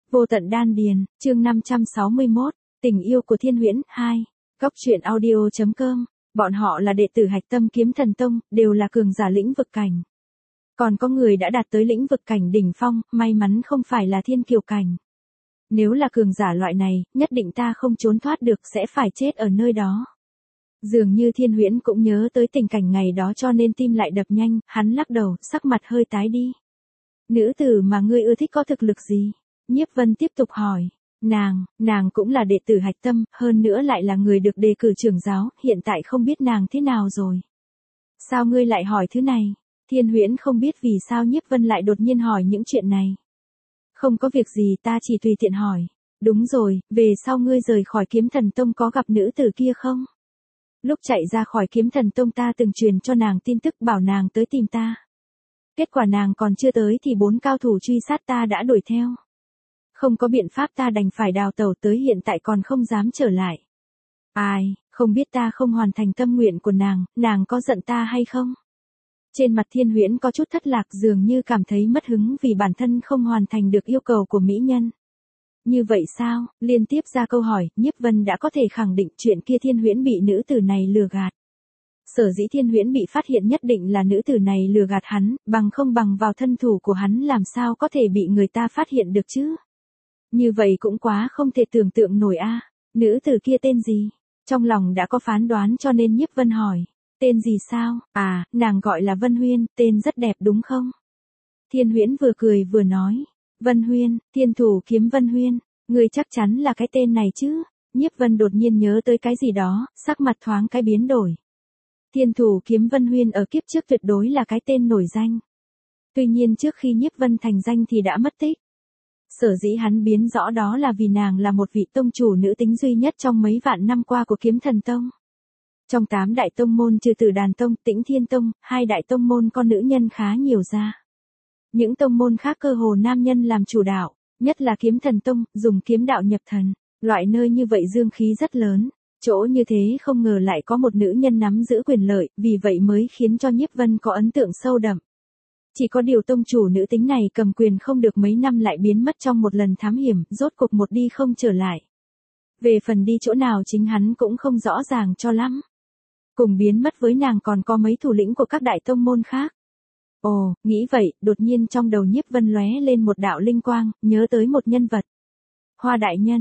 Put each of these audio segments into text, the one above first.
Vô tận đan điền, chương 561, tình yêu của Thiên Huyễn 2. Góc truyện audio.com. Bọn họ là đệ tử Hạch Tâm Kiếm Thần Tông, đều là cường giả lĩnh vực cảnh. Còn có người đã đạt tới lĩnh vực cảnh đỉnh phong, may mắn không phải là thiên kiều cảnh. Nếu là cường giả loại này, nhất định ta không trốn thoát được, sẽ phải chết ở nơi đó. Dường như Thiên Huyễn cũng nhớ tới tình cảnh ngày đó cho nên tim lại đập nhanh, hắn lắc đầu, sắc mặt hơi tái đi. Nữ tử mà ngươi ưa thích có thực lực gì? Nhiếp Vân tiếp tục hỏi. Nàng cũng là đệ tử Hạch Tâm, hơn nữa lại là người được đề cử trưởng giáo, hiện tại không biết nàng thế nào rồi. Sao ngươi lại hỏi thứ này? Thiên Huyễn không biết vì sao Nhiếp Vân lại đột nhiên hỏi những chuyện này. Không có việc gì, ta chỉ tùy tiện hỏi. Đúng rồi, về sau ngươi rời khỏi Kiếm Thần Tông có gặp nữ tử kia không? Lúc chạy ra khỏi Kiếm Thần Tông ta từng truyền cho nàng tin tức bảo nàng tới tìm ta. Kết quả nàng còn chưa tới thì 4 cao thủ truy sát ta đã đuổi theo. Không có biện pháp ta đành phải đào tẩu, tới hiện tại còn không dám trở lại. Ai, không biết ta không hoàn thành tâm nguyện của nàng có giận ta hay không? Trên mặt Thiên Huyễn có chút thất lạc, dường như cảm thấy mất hứng vì bản thân không hoàn thành được yêu cầu của mỹ nhân. Như vậy sao? Liên tiếp ra câu hỏi, Nhiếp Vân đã có thể khẳng định chuyện kia Thiên Huyễn bị nữ tử này lừa gạt. Sở dĩ Thiên Huyễn bị phát hiện nhất định là nữ tử này lừa gạt hắn, bằng không bằng vào thân thủ của hắn làm sao có thể bị người ta phát hiện được chứ? Như vậy cũng quá không thể tưởng tượng nổi a. Nữ tử kia tên gì? Trong lòng đã có phán đoán cho nên Nhiếp Vân hỏi. Tên gì sao? À, nàng gọi là Vân Huyên, tên rất đẹp đúng không? Thiên Huyễn vừa cười vừa nói. Vân Huyên, thiên thủ kiếm Vân Huyên, người chắc chắn là cái tên này chứ? Nhiếp Vân đột nhiên nhớ tới cái gì đó, sắc mặt thoáng cái biến đổi. Thiên thủ kiếm Vân Huyên ở kiếp trước tuyệt đối là cái tên nổi danh. Tuy nhiên trước khi Nhiếp Vân thành danh thì đã mất tích. Sở dĩ hắn biến rõ đó là vì nàng là một vị tông chủ nữ tính duy nhất trong mấy vạn năm qua của Kiếm Thần Tông. Trong 8 đại tông môn trừ Tử Đàn Tông, Tĩnh Thiên Tông, 2 đại tông môn con nữ nhân khá nhiều ra. Những tông môn khác cơ hồ nam nhân làm chủ đạo, nhất là Kiếm Thần Tông, dùng kiếm đạo nhập thần. Loại nơi như vậy dương khí rất lớn. Chỗ như thế không ngờ lại có một nữ nhân nắm giữ quyền lợi, vì vậy mới khiến cho Nhiếp Vân có ấn tượng sâu đậm. Chỉ có điều tông chủ nữ tính này cầm quyền không được mấy năm lại biến mất trong một lần thám hiểm, rốt cục một đi không trở lại. Về phần đi chỗ nào chính hắn cũng không rõ ràng cho lắm. Cùng biến mất với nàng còn có mấy thủ lĩnh của các đại tông môn khác. Ồ, nghĩ vậy, đột nhiên trong đầu Nhiếp Vân lóe lên một đạo linh quang, nhớ tới một nhân vật. Hoa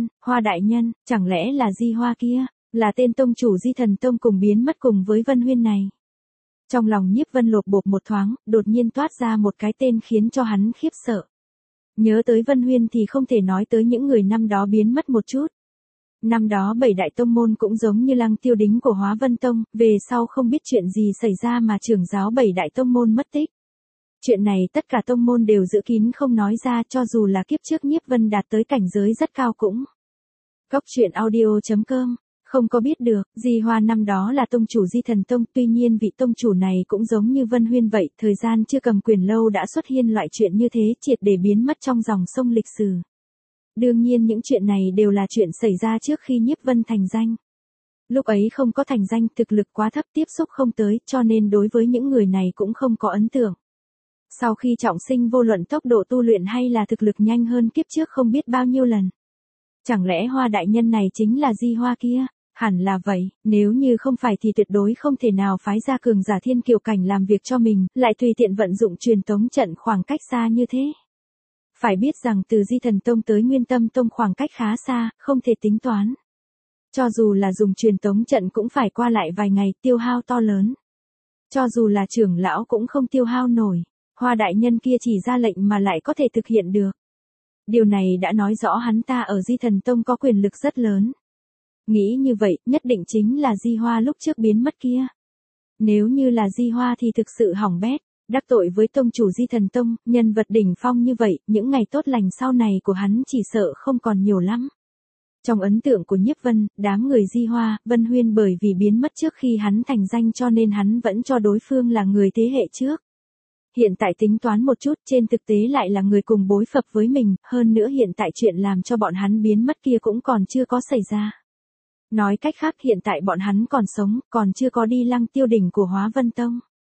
đại nhân, chẳng lẽ là Di Hoa kia? Là tên tông chủ Di Thần Tông cùng biến mất cùng với Vân Huyên này. Trong lòng Nhiếp Vân lột bột một thoáng, đột nhiên toát ra một cái tên khiến cho hắn khiếp sợ. Nhớ tới Vân Huyên thì không thể nói tới những người năm đó biến mất một chút. Năm đó 7 đại tông môn cũng giống như Lăng Tiêu Đính của Hóa Vân Tông, về sau không biết chuyện gì xảy ra mà trưởng giáo 7 đại tông môn mất tích. Chuyện này tất cả tông môn đều giữ kín không nói ra, cho dù là kiếp trước Nhiếp Vân đạt tới cảnh giới rất cao cũng. Góc truyện audio.com. Không có biết được, Di Hoa năm đó là tông chủ Di Thần Tông, tuy nhiên vị tông chủ này cũng giống như Vân Huyên vậy, thời gian chưa cầm quyền lâu đã xuất hiện loại chuyện như thế, triệt để biến mất trong dòng sông lịch sử. Đương nhiên những chuyện này đều là chuyện xảy ra trước khi Nhiếp Vân thành danh. Lúc ấy không có thành danh, thực lực quá thấp, tiếp xúc không tới, cho nên đối với những người này cũng không có ấn tượng. Sau khi trọng sinh vô luận tốc độ tu luyện hay là thực lực nhanh hơn kiếp trước không biết bao nhiêu lần. Chẳng lẽ Hoa đại nhân này chính là Di Hoa kia? Hẳn là vậy, nếu như không phải thì tuyệt đối không thể nào phái ra cường giả thiên kiều cảnh làm việc cho mình, lại tùy tiện vận dụng truyền tống trận khoảng cách xa như thế. Phải biết rằng từ Di Thần Tông tới Nguyên Tâm Tông khoảng cách khá xa, không thể tính toán. Cho dù là dùng truyền tống trận cũng phải qua lại vài ngày, tiêu hao to lớn. Cho dù là trưởng lão cũng không tiêu hao nổi, Hoa đại nhân kia chỉ ra lệnh mà lại có thể thực hiện được. Điều này đã nói rõ hắn ta ở Di Thần Tông có quyền lực rất lớn. Nghĩ như vậy, nhất định chính là Di Hoa lúc trước biến mất kia. Nếu như là Di Hoa thì thực sự hỏng bét, đắc tội với tông chủ Di Thần Tông, nhân vật đỉnh phong như vậy, những ngày tốt lành sau này của hắn chỉ sợ không còn nhiều lắm. Trong ấn tượng của Nhiếp Vân, đám người Di Hoa, Vân Huyên bởi vì biến mất trước khi hắn thành danh cho nên hắn vẫn cho đối phương là người thế hệ trước. Hiện tại tính toán một chút, trên thực tế lại là người cùng bối phận với mình, hơn nữa hiện tại chuyện làm cho bọn hắn biến mất kia cũng còn chưa có xảy ra. Nói cách khác hiện tại bọn hắn còn sống, còn chưa có đi Lăng Tiêu đỉnh của Hóa Vân Tông.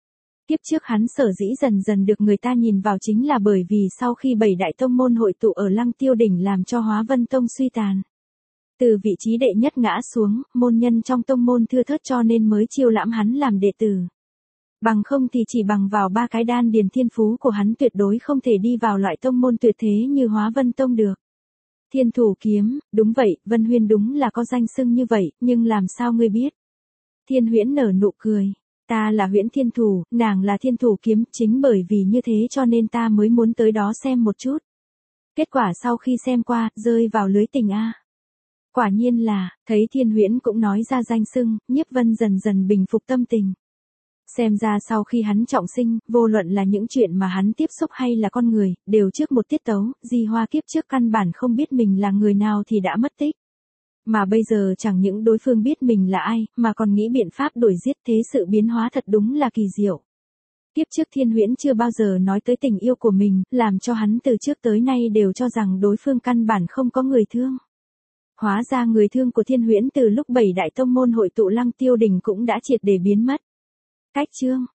Kiếp trước hắn sở dĩ dần dần được người ta nhìn vào chính là bởi vì sau khi 7 đại tông môn hội tụ ở Lăng Tiêu đỉnh làm cho Hóa Vân Tông suy tàn. Từ vị trí đệ nhất ngã xuống, môn nhân trong tông môn thưa thớt cho nên mới chiêu lãm hắn làm đệ tử. Bằng không thì chỉ bằng vào 3 cái đan điền thiên phú của hắn tuyệt đối không thể đi vào loại tông môn tuyệt thế như Hóa Vân Tông được. Thiên thủ kiếm, đúng vậy, Vân Huyên đúng là có danh xưng như vậy, nhưng làm sao ngươi biết? Thiên Huyễn nở nụ cười. Ta là Huyễn Thiên Thủ, nàng là Thiên Thủ kiếm, chính bởi vì như thế cho nên ta mới muốn tới đó xem một chút. Kết quả sau khi xem qua, rơi vào lưới tình a. Quả nhiên là, thấy Thiên Huyễn cũng nói ra danh xưng, Nhiếp Vân dần dần bình phục tâm tình. Xem ra sau khi hắn trọng sinh, vô luận là những chuyện mà hắn tiếp xúc hay là con người, đều trước một tiết tấu, Di Hoa kiếp trước căn bản không biết mình là người nào thì đã mất tích. Mà bây giờ chẳng những đối phương biết mình là ai, mà còn nghĩ biện pháp đuổi giết, thế sự biến hóa thật đúng là kỳ diệu. Kiếp trước Thiên Huyễn chưa bao giờ nói tới tình yêu của mình, làm cho hắn từ trước tới nay đều cho rằng đối phương căn bản không có người thương. Hóa ra người thương của Thiên Huyễn từ lúc 7 đại tông môn hội tụ Lăng Tiêu đỉnh cũng đã triệt để biến mất. Cách chương